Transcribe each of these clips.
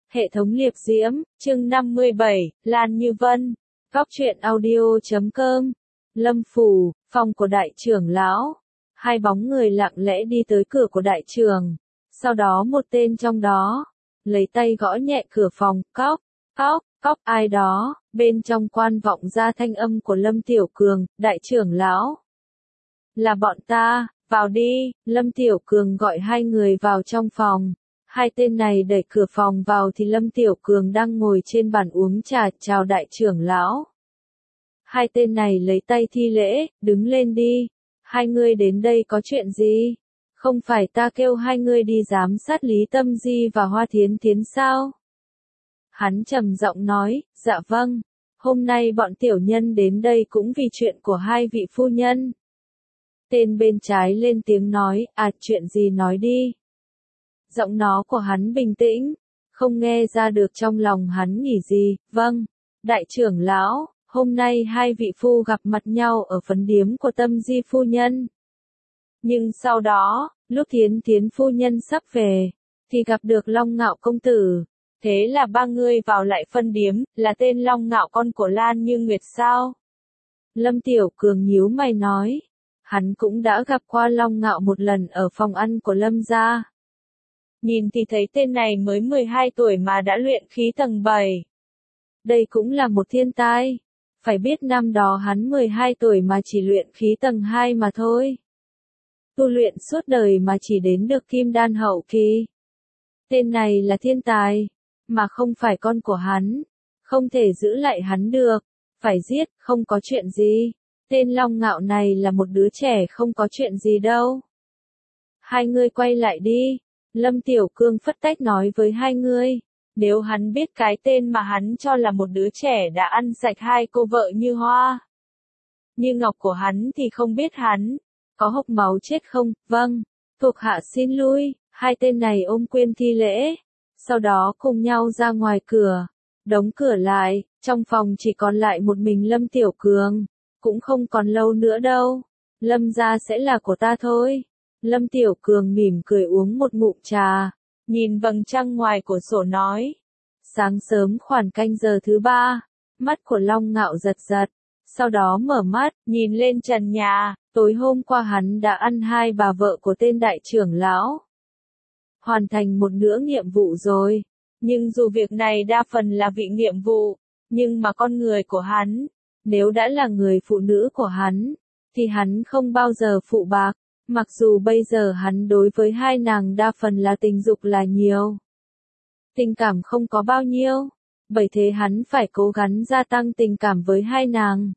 Hệ thống liệp diễm, chương 57, Lan Như Vân. Góc truyện audio.com. Lâm phủ, phòng của đại trưởng lão. Hai bóng người lặng lẽ đi tới cửa của đại trưởng. Sau đó một tên trong đó, lấy tay gõ nhẹ cửa phòng, cóc, cóc, cóc ai đó, bên trong quan vọng ra thanh âm của Lâm Tiểu Cường, đại trưởng lão. Là bọn ta, vào đi, Lâm Tiểu Cường gọi hai người vào trong phòng. Hai tên này đẩy cửa phòng vào thì Lâm Tiểu Cường đang ngồi trên bàn uống trà, chào đại trưởng lão. Hai tên này lấy tay thi lễ, đứng lên đi. Hai ngươi đến đây có chuyện gì? Không phải ta kêu hai ngươi đi giám sát Lý Tâm Di và Hoa Thiến Thiến sao? Hắn trầm giọng nói, dạ vâng. Hôm nay bọn tiểu nhân đến đây cũng vì chuyện của hai vị phu nhân. Tên bên trái lên tiếng nói, chuyện gì nói đi. Giọng nó của hắn bình tĩnh, không nghe ra được trong lòng hắn nghĩ gì. Vâng, đại trưởng lão, hôm nay hai vị phu gặp mặt nhau ở phấn điếm của Tâm Di phu nhân. Nhưng sau đó, lúc Thiến Thiến phu nhân sắp về, thì gặp được Long Ngạo công tử. Thế là ba người vào lại phân điếm, là tên Long Ngạo con của Lan Như Nguyệt sao? Lâm Tiểu Cường nhíu mày nói, hắn cũng đã gặp qua Long Ngạo một lần ở phòng ăn của Lâm gia. Nhìn thì thấy tên này mới 12 tuổi mà đã luyện khí tầng 7. Đây cũng là một thiên tai. Phải biết năm đó hắn 12 tuổi mà chỉ luyện khí tầng 2 mà thôi. Tu luyện suốt đời mà chỉ đến được kim đan hậu kỳ. Tên này là thiên tài, mà không phải con của hắn. Không thể giữ lại hắn được. Phải giết, không có chuyện gì. Tên Long Ngạo này là một đứa trẻ không có chuyện gì đâu. Hai người quay lại đi. Lâm Tiểu Cương phất tách nói với hai người, nếu hắn biết cái tên mà hắn cho là một đứa trẻ đã ăn sạch hai cô vợ Như Hoa, Như Ngọc của hắn thì không biết hắn có hộc máu chết không. Vâng, thuộc hạ xin lui. Hai tên này ôm quyền thi lễ, sau đó cùng nhau ra ngoài cửa, đóng cửa lại, trong phòng chỉ còn lại một mình Lâm Tiểu Cường, cũng không còn lâu nữa đâu, Lâm gia sẽ là của ta thôi. Lâm Tiểu Cường mỉm cười uống một ngụm trà, nhìn vầng trăng ngoài cửa sổ nói. Sáng sớm khoảng canh giờ thứ 3, mắt của Long Ngạo giật giật, sau đó mở mắt, nhìn lên trần nhà, tối hôm qua hắn đã ăn hai bà vợ của tên đại trưởng lão. Hoàn thành một nửa nhiệm vụ rồi, nhưng dù việc này đa phần là vị nhiệm vụ, nhưng mà con người của hắn, nếu đã là người phụ nữ của hắn, thì hắn không bao giờ phụ bạc. Mặc dù bây giờ hắn đối với hai nàng đa phần là tình dục là nhiều, tình cảm không có bao nhiêu, bởi thế hắn phải cố gắng gia tăng tình cảm với hai nàng,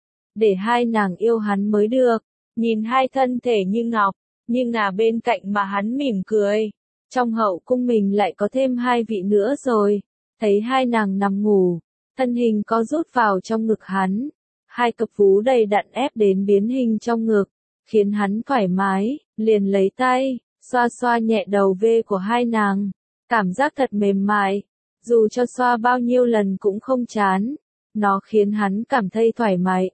để hai nàng yêu hắn mới được. Nhìn hai thân thể như ngọc, như ngà bên cạnh mà hắn mỉm cười. Trong hậu cung mình lại có thêm hai vị nữa rồi, thấy hai nàng nằm ngủ, thân hình có rút vào trong ngực hắn, hai cặp vú đầy đặn ép đến biến hình trong ngực, khiến hắn thoải mái, liền lấy tay, xoa xoa nhẹ đầu vê của hai nàng, cảm giác thật mềm mại, dù cho xoa bao nhiêu lần cũng không chán, nó khiến hắn cảm thấy thoải mái.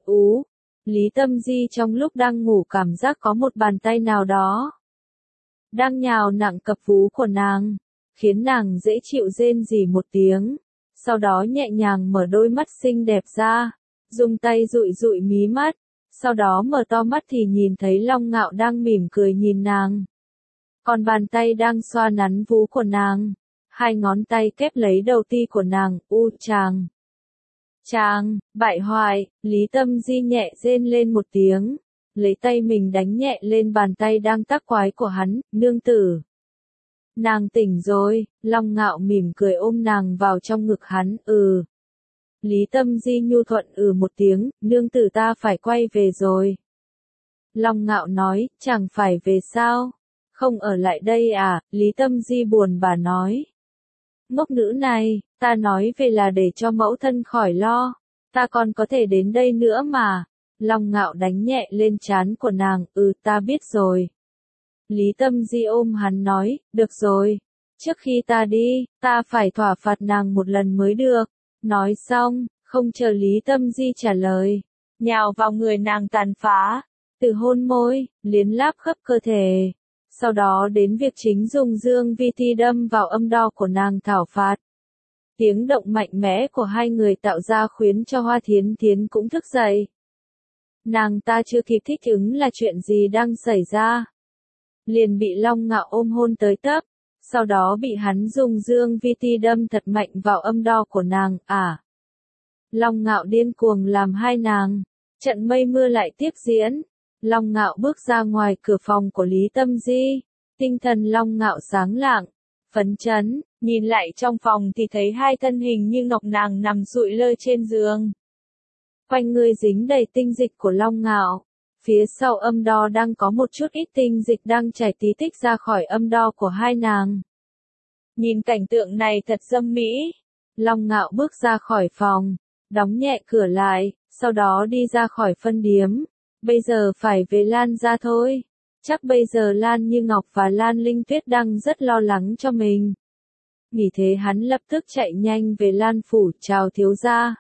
Lý Tâm Di trong lúc đang ngủ cảm giác có một bàn tay nào đó đang nhào nặng cặp vú của nàng, khiến nàng dễ chịu rên rỉ một tiếng, sau đó nhẹ nhàng mở đôi mắt xinh đẹp ra, dùng tay dụi dụi mí mắt. Sau đó mở to mắt thì nhìn thấy Long Ngạo đang mỉm cười nhìn nàng. Còn bàn tay đang xoa nắn vú của nàng. Hai ngón tay kép lấy đầu ti của nàng. Chàng! Chàng! Bại hoại! Lý Tâm Di nhẹ rên lên một tiếng. Lấy tay mình đánh nhẹ lên bàn tay đang tác quái của hắn. Nương tử! Nàng tỉnh rồi. Long Ngạo mỉm cười ôm nàng vào trong ngực hắn. Lý Tâm Di nhu thuận một tiếng, nương tử ta phải quay về rồi. Long Ngạo nói, chẳng phải về sao? Không ở lại đây à? Lý Tâm Di buồn bã nói. Ngốc nữ này, ta nói về là để cho mẫu thân khỏi lo, ta còn có thể đến đây nữa mà. Long Ngạo đánh nhẹ lên trán của nàng, ta biết rồi. Lý Tâm Di ôm hắn nói, được rồi, trước khi ta đi, ta phải thỏa phạt nàng một lần mới được. Nói xong, không chờ Lý Tâm Di trả lời, nhào vào người nàng tàn phá, từ hôn môi, liếm láp khắp cơ thể, sau đó đến việc chính dùng dương vi thi đâm vào âm đạo của nàng thảo phạt. Tiếng động mạnh mẽ của hai người tạo ra khiến cho Hoa Thiến Thiến cũng thức dậy. Nàng ta chưa kịp thích ứng là chuyện gì đang xảy ra. Liền bị Long Ngạo ôm hôn tới tấp, sau đó bị hắn dùng dương vi ti đâm thật mạnh vào âm đo của nàng, Long Ngạo điên cuồng làm hai nàng. Trận mây mưa lại tiếp diễn. Long Ngạo bước ra ngoài cửa phòng của Lý Tâm Di. Tinh thần Long Ngạo sáng lạng, phấn chấn, nhìn lại trong phòng thì thấy hai thân hình như ngọc nàng nằm sụi lơ trên giường. Quanh người dính đầy tinh dịch của Long Ngạo. Phía sau âm đo đang có một chút ít tinh dịch đang chảy tí tích ra khỏi âm đo của hai nàng. Nhìn cảnh tượng này thật dâm mỹ. Long Ngạo bước ra khỏi phòng, đóng nhẹ cửa lại, sau đó đi ra khỏi phân điếm. Bây giờ phải về Lan ra thôi. Chắc bây giờ Lan Như Ngọc và Lan Linh Tuyết đang rất lo lắng cho mình. Nghĩ thế hắn lập tức chạy nhanh về Lan Phủ chào thiếu gia.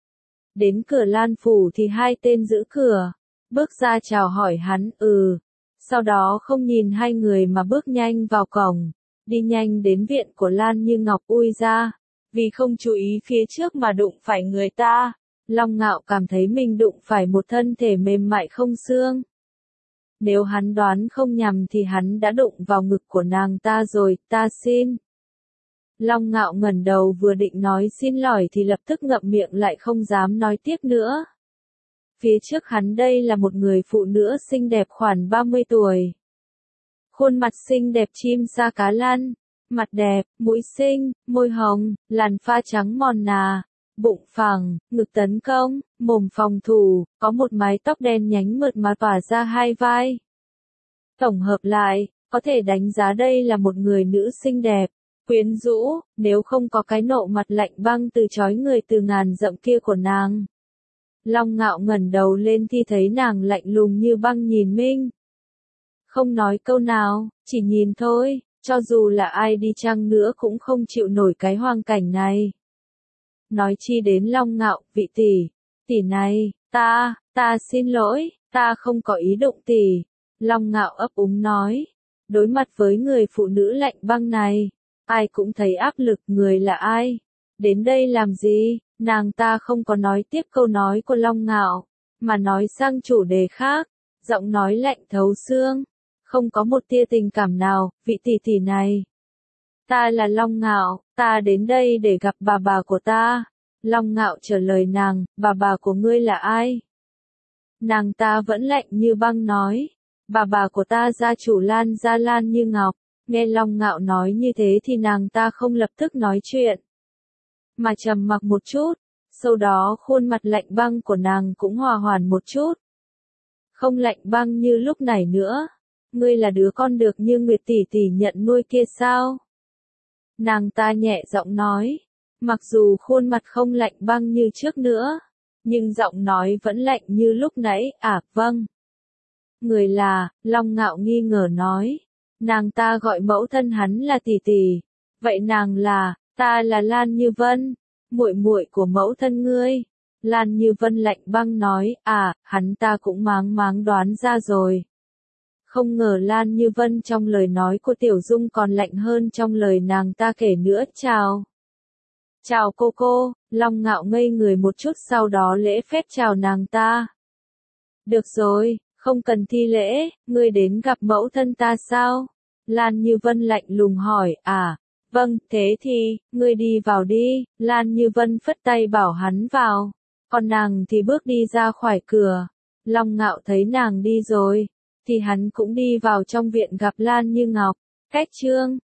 Đến cửa Lan Phủ thì hai tên giữ cửa bước ra chào hỏi hắn, sau đó không nhìn hai người mà bước nhanh vào cổng, đi nhanh đến viện của Lan Như Ngọc. Ui ra, vì không chú ý phía trước mà đụng phải người ta, Long Ngạo cảm thấy mình đụng phải một thân thể mềm mại không xương. Nếu hắn đoán không nhầm thì hắn đã đụng vào ngực của nàng ta rồi, ta xin. Long Ngạo ngẩng đầu vừa định nói xin lỗi thì lập tức ngậm miệng lại không dám nói tiếp nữa. Phía trước hắn đây là một người phụ nữ xinh đẹp khoảng 30 tuổi. Khuôn mặt xinh đẹp chim sa cá lăn, mặt đẹp, mũi xinh, môi hồng, làn da trắng mòn nà, bụng phẳng, ngực tấn công, mồm phòng thủ, có một mái tóc đen nhánh mượt mà tỏa ra hai vai. Tổng hợp lại, có thể đánh giá đây là một người nữ xinh đẹp, quyến rũ, nếu không có cái nộ mặt lạnh băng từ chói người từ ngàn dặm kia của nàng. Long Ngạo ngẩng đầu lên thì thấy nàng lạnh lùng như băng nhìn mình. Không nói câu nào, chỉ nhìn thôi, cho dù là ai đi chăng nữa cũng không chịu nổi cái hoang cảnh này. Nói chi đến Long Ngạo, vị tỷ này, ta xin lỗi, ta không có ý đụng tỷ. Long Ngạo ấp úng nói, đối mặt với người phụ nữ lạnh băng này, ai cũng thấy áp lực. Người là ai? Đến đây làm gì? Nàng ta không có nói tiếp câu nói của Long Ngạo, mà nói sang chủ đề khác, giọng nói lạnh thấu xương, không có một tia tình cảm nào. Vị tỷ này, ta là Long Ngạo, ta đến đây để gặp bà của ta. Long Ngạo trả lời nàng, bà của ngươi là ai? Nàng ta vẫn lạnh như băng nói, bà của ta gia chủ Lan gia Lan Như Ngọc. Nghe Long Ngạo nói như thế thì nàng ta không lập tức nói chuyện, mà trầm mặc một chút, sau đó khuôn mặt lạnh băng của nàng cũng hòa hoãn một chút. Không lạnh băng như lúc nãy nữa, ngươi là đứa con được như Nguyệt tỷ nhận nuôi kia sao? Nàng ta nhẹ giọng nói, mặc dù khuôn mặt không lạnh băng như trước nữa, nhưng giọng nói vẫn lạnh như lúc nãy. Vâng. Người là, Long Ngạo nghi ngờ nói, nàng ta gọi mẫu thân hắn là tỷ. Vậy nàng là, ta là Lan Như Vân, muội muội của mẫu thân ngươi. Lan Như Vân lạnh băng nói, hắn ta cũng máng đoán ra rồi. Không ngờ Lan Như Vân trong lời nói của Tiểu Dung còn lạnh hơn trong lời nàng ta kể nữa. Chào cô. Long Ngạo ngây người một chút, sau đó lễ phép chào nàng ta. Được rồi, không cần thi lễ, ngươi đến gặp mẫu thân ta sao? Lan Như Vân lạnh lùng hỏi. Vâng, thế thì, ngươi đi vào đi. Lan Như Vân phất tay bảo hắn vào, còn nàng thì bước đi ra khỏi cửa. Long Ngạo thấy nàng đi rồi, thì hắn cũng đi vào trong viện gặp Lan Như Ngọc. Cách chương